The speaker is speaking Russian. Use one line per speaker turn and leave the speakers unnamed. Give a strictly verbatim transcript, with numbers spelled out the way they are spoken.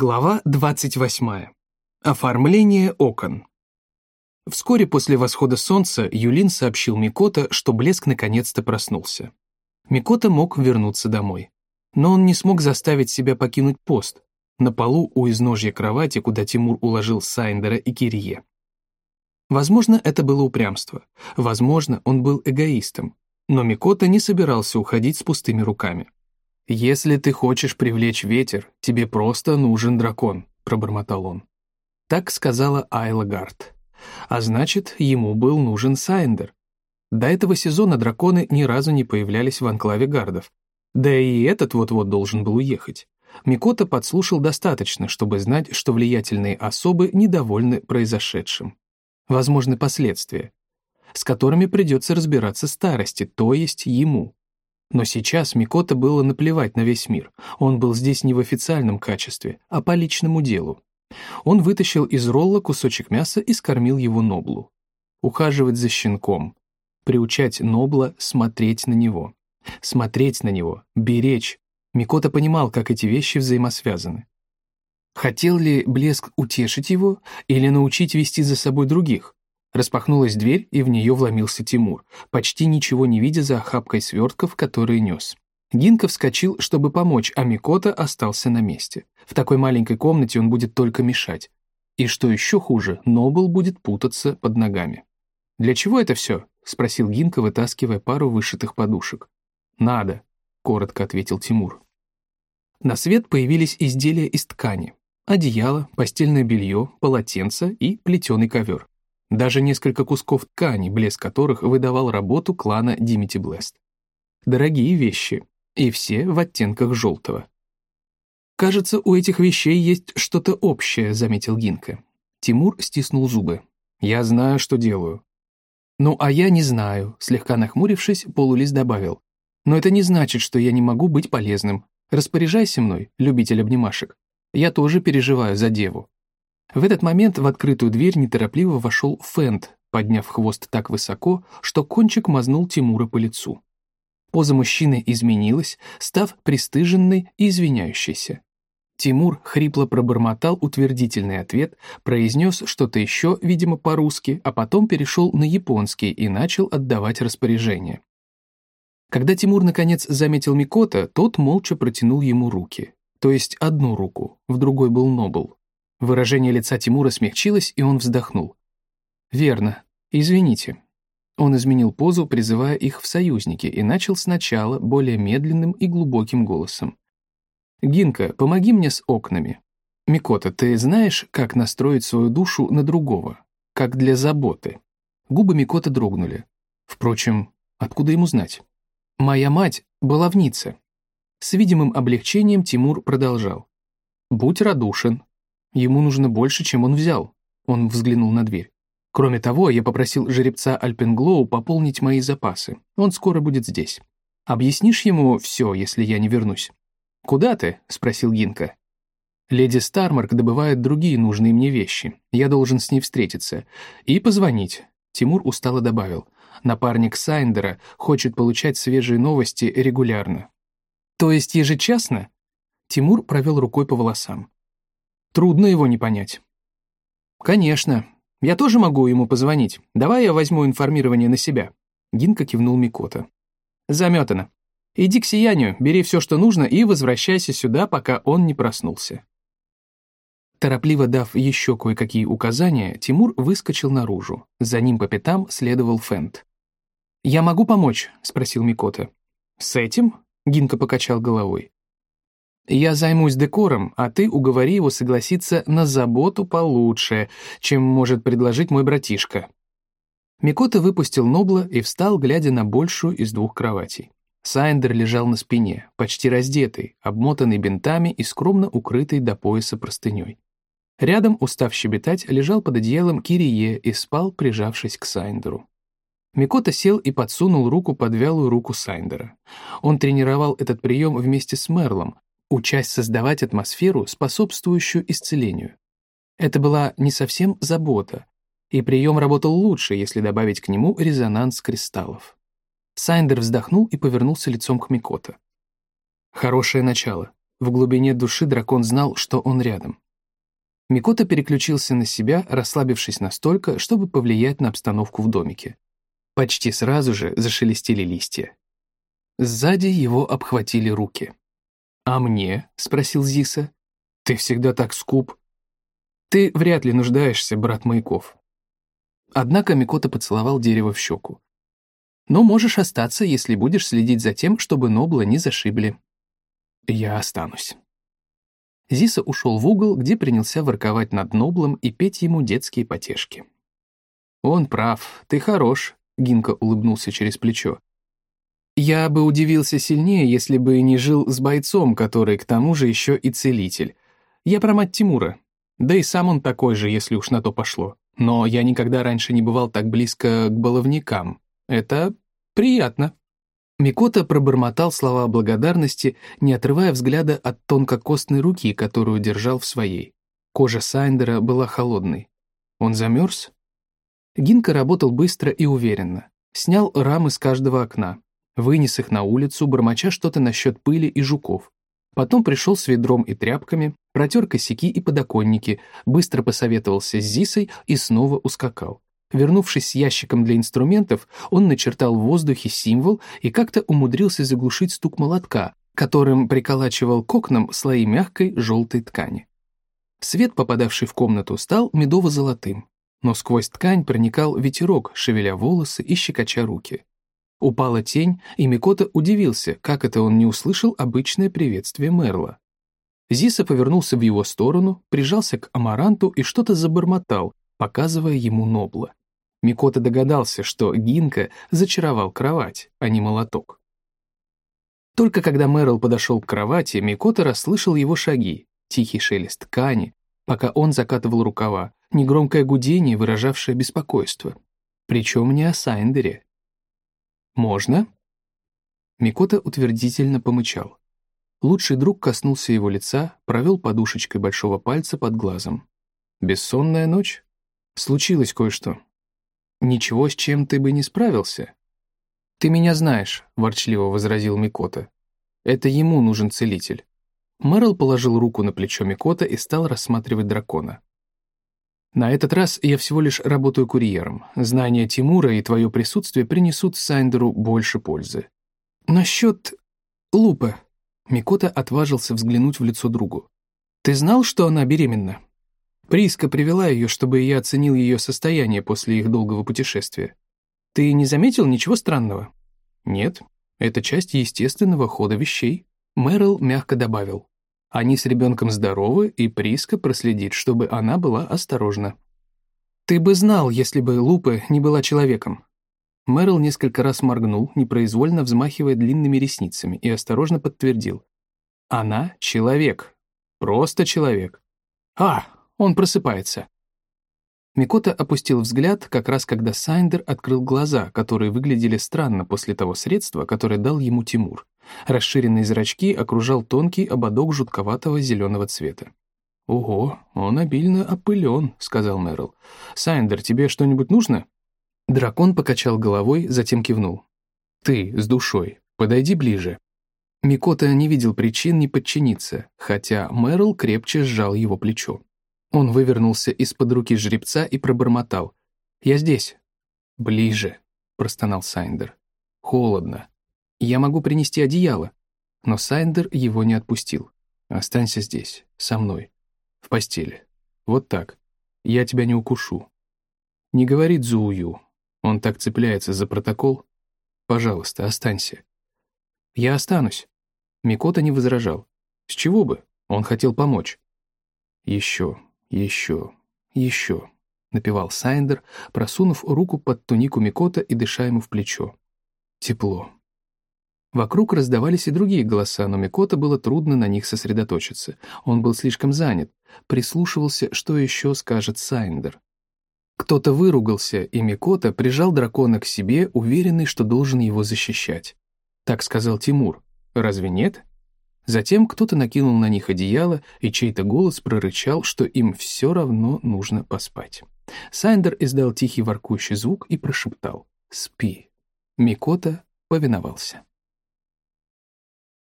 Глава двадцать восьмая. Оформление окон. Вскоре после восхода солнца Юлин сообщил Микото, что Блеск наконец-то проснулся. Микото мог вернуться домой. Но он не смог заставить себя покинуть пост на полу у изножья кровати, куда Тимур уложил Сайндера и Кирие. Возможно, это было упрямство. Возможно, он был эгоистом. Но Микото не собирался уходить с пустыми руками. «Если ты хочешь привлечь ветер, тебе просто нужен дракон», — пробормотал он. Так сказала Айла Гард. А значит, ему был нужен Сайндер. До этого сезона драконы ни разу не появлялись в анклаве гардов. Да и этот вот-вот должен был уехать. Микото подслушал достаточно, чтобы знать, что влиятельные особы недовольны произошедшим. Возможны последствия, с которыми придется разбираться старости, то есть ему. Но сейчас Микото было наплевать на весь мир. Он был здесь не в официальном качестве, а по личному делу. Он вытащил из ролла кусочек мяса и скормил его Ноблу. Ухаживать за щенком. Приучать Нобла смотреть на него. Смотреть на него, беречь. Микото понимал, как эти вещи взаимосвязаны. Хотел ли Блеск утешить его или научить вести за собой других? Распахнулась дверь, и в нее вломился Тимур, почти ничего не видя за охапкой свертков, которые нес. Гинка вскочил, чтобы помочь, а Микото остался на месте. В такой маленькой комнате он будет только мешать. И что еще хуже, Нобл будет путаться под ногами. «Для чего это все?» — спросил Гинка, вытаскивая пару вышитых подушек. «Надо», — коротко ответил Тимур. На свет появились изделия из ткани. Одеяло, постельное белье, полотенце и плетеный ковер. Даже несколько кусков ткани, блеск которых выдавал работу клана Димити Блест. Дорогие вещи, и все в оттенках желтого. «Кажется, у этих вещей есть что-то общее», — заметил Гинка. Тимур стиснул зубы. «Я знаю, что делаю». «Ну, а я не знаю», — слегка нахмурившись, Полулис добавил. «Но это не значит, что я не могу быть полезным. Распоряжайся мной, любитель обнимашек. Я тоже переживаю за деву». В этот момент в открытую дверь неторопливо вошел Фент, подняв хвост так высоко, что кончик мазнул Тимура по лицу. Поза мужчины изменилась, став пристыженной и извиняющейся. Тимур хрипло пробормотал утвердительный ответ, произнес что-то еще, видимо, по-русски, а потом перешел на японский и начал отдавать распоряжения. Когда Тимур наконец заметил Микото, тот молча протянул ему руки, то есть одну руку, в другой был Нобл. Выражение лица Тимура смягчилось, и он вздохнул. «Верно. Извините». Он изменил позу, призывая их в союзники, и начал сначала более медленным и глубоким голосом. «Гинка, помоги мне с окнами. Микото, ты знаешь, как настроить свою душу на другого? Как для заботы?» Губы Микото дрогнули. Впрочем, откуда ему знать? «Моя мать была в Ницце». С видимым облегчением Тимур продолжал. «Будь радушен. Ему нужно больше, чем он взял». Он взглянул на дверь. «Кроме того, я попросил жеребца Альпенглоу пополнить мои запасы. Он скоро будет здесь. Объяснишь ему все, если я не вернусь?» «Куда ты?» — спросил Гинка. «Леди Стармарк добывает другие нужные мне вещи. Я должен с ней встретиться. И позвонить». Тимур устало добавил. «Напарник Сайндера хочет получать свежие новости регулярно». «То есть ежечасно?» Тимур провел рукой по волосам. Трудно его не понять. «Конечно. Я тоже могу ему позвонить. Давай я возьму информирование на себя». Гинка кивнул Микото. «Заметано. Иди к Сиянию, бери все, что нужно, и возвращайся сюда, пока он не проснулся». Торопливо дав еще кое-какие указания, Тимур выскочил наружу. За ним по пятам следовал Фент. «Я могу помочь?» — спросил Микото. «С этим?» — Гинка покачал головой. «Я займусь декором, а ты уговори его согласиться на заботу получше, чем может предложить мой братишка». Микото выпустил Нобла и встал, глядя на большую из двух кроватей. Сайндер лежал на спине, почти раздетый, обмотанный бинтами и скромно укрытый до пояса простыней. Рядом, устав щебетать, лежал под одеялом Кирие и спал, прижавшись к Сайндеру. Микото сел и подсунул руку под вялую руку Сайндера. Он тренировал этот прием вместе с Мерлом, учась создавать атмосферу, способствующую исцелению. Это была не совсем забота, и прием работал лучше, если добавить к нему резонанс кристаллов. Сайндер вздохнул и повернулся лицом к Микото. «Хорошее начало. В глубине души дракон знал, что он рядом. Микота переключился на себя, расслабившись настолько, чтобы повлиять на обстановку в домике. Почти сразу же зашелестели листья. Сзади его обхватили руки. «А мне?» — спросил Зиса. «Ты всегда так скуп». «Ты вряд ли нуждаешься, брат Маяков». Однако Микота поцеловал дерево в щеку. «Но можешь остаться, если будешь следить за тем, чтобы Нобла не зашибли». «Я останусь». Зиса ушел в угол, где принялся ворковать над Ноблом и петь ему детские потешки. «Он прав, ты хорош», — Гинка улыбнулся через плечо. «Я бы удивился сильнее, если бы не жил с бойцом, который к тому же еще и целитель. Я про мать Тимура. Да и сам он такой же, если уж на то пошло. Но я никогда раньше не бывал так близко к баловникам. Это приятно». Микота пробормотал слова благодарности, не отрывая взгляда от тонкокостной руки, которую держал в своей. Кожа Сайндера была холодной. Он замерз? Гинка работал быстро и уверенно. Снял рамы с каждого окна, вынес их на улицу, бормоча что-то насчет пыли и жуков. Потом пришел с ведром и тряпками, протер косяки и подоконники, быстро посоветовался с Зисой и снова ускакал. Вернувшись с ящиком для инструментов, он начертал в воздухе символ и как-то умудрился заглушить стук молотка, которым приколачивал к окнам слои мягкой желтой ткани. Свет, попадавший в комнату, стал медово-золотым, но сквозь ткань проникал ветерок, шевеля волосы и щекоча руки. Упала тень, и Микота удивился, как это он не услышал обычное приветствие Мерла. Зиса повернулся в его сторону, прижался к Амаранту и что-то забормотал, показывая ему Нобла. Микота догадался, что Гинка зачаровал кровать, а не молоток. Только когда Мерл подошел к кровати, Микота расслышал его шаги, тихий шелест ткани, пока он закатывал рукава, негромкое гудение, выражавшее беспокойство. Причем не о Сайндере. «Можно?» Микота утвердительно помычал. Лучший друг коснулся его лица, провел подушечкой большого пальца под глазом. «Бессонная ночь? Случилось кое-что. Ничего, с чем ты бы не справился?» «Ты меня знаешь», — ворчливо возразил Микота. «Это ему нужен целитель». Мерл положил руку на плечо Микота и стал рассматривать дракона. «На этот раз я всего лишь работаю курьером. Знания Тимура и твое присутствие принесут Сайндеру больше пользы. Насчет Лупы». Микота отважился взглянуть в лицо другу. «Ты знал, что она беременна?» Приска привела ее, чтобы я оценил ее состояние после их долгого путешествия. Ты не заметил ничего странного? Нет, это часть естественного хода вещей. Мерл мягко добавил. Они с ребенком здоровы, и Приска проследит, чтобы она была осторожна. Ты бы знал, если бы Лупа не была человеком. Мерл несколько раз моргнул, непроизвольно взмахивая длинными ресницами, и осторожно подтвердил. Она человек. Просто человек. А! Он просыпается. Микота опустил взгляд, как раз когда Сайндер открыл глаза, которые выглядели странно после того средства, которое дал ему Тимур. Расширенные зрачки окружал тонкий ободок жутковатого зеленого цвета. «Ого, он обильно опылен», — сказал Мерл. «Сайндер, тебе что-нибудь нужно?» Дракон покачал головой, затем кивнул. «Ты, с душой, подойди ближе». Микота не видел причин не подчиниться, хотя Мерл крепче сжал его плечо. Он вывернулся из-под руки жеребца и пробормотал. «Я здесь». «Ближе», — простонал Сайндер. «Холодно. Я могу принести одеяло». Но Сайндер его не отпустил. «Останься здесь, со мной, в постели. Вот так. Я тебя не укушу. Не говори Цзую. Он так цепляется за протокол. Пожалуйста, останься». «Я останусь». Микота не возражал. С чего бы? Он хотел помочь. «Еще, еще, еще», — напевал Сайндер, просунув руку под тунику Микота и дыша ему в плечо. Тепло. Вокруг раздавались и другие голоса, но Микота было трудно на них сосредоточиться. Он был слишком занят, прислушивался, что еще скажет Сайндер. Кто-то выругался, и Микота прижал дракона к себе, уверенный, что должен его защищать. Так сказал Тимур. Разве нет? Затем кто-то накинул на них одеяло, и чей-то голос прорычал, что им все равно нужно поспать. Сайндер издал тихий воркующий звук и прошептал «Спи». Микота повиновался.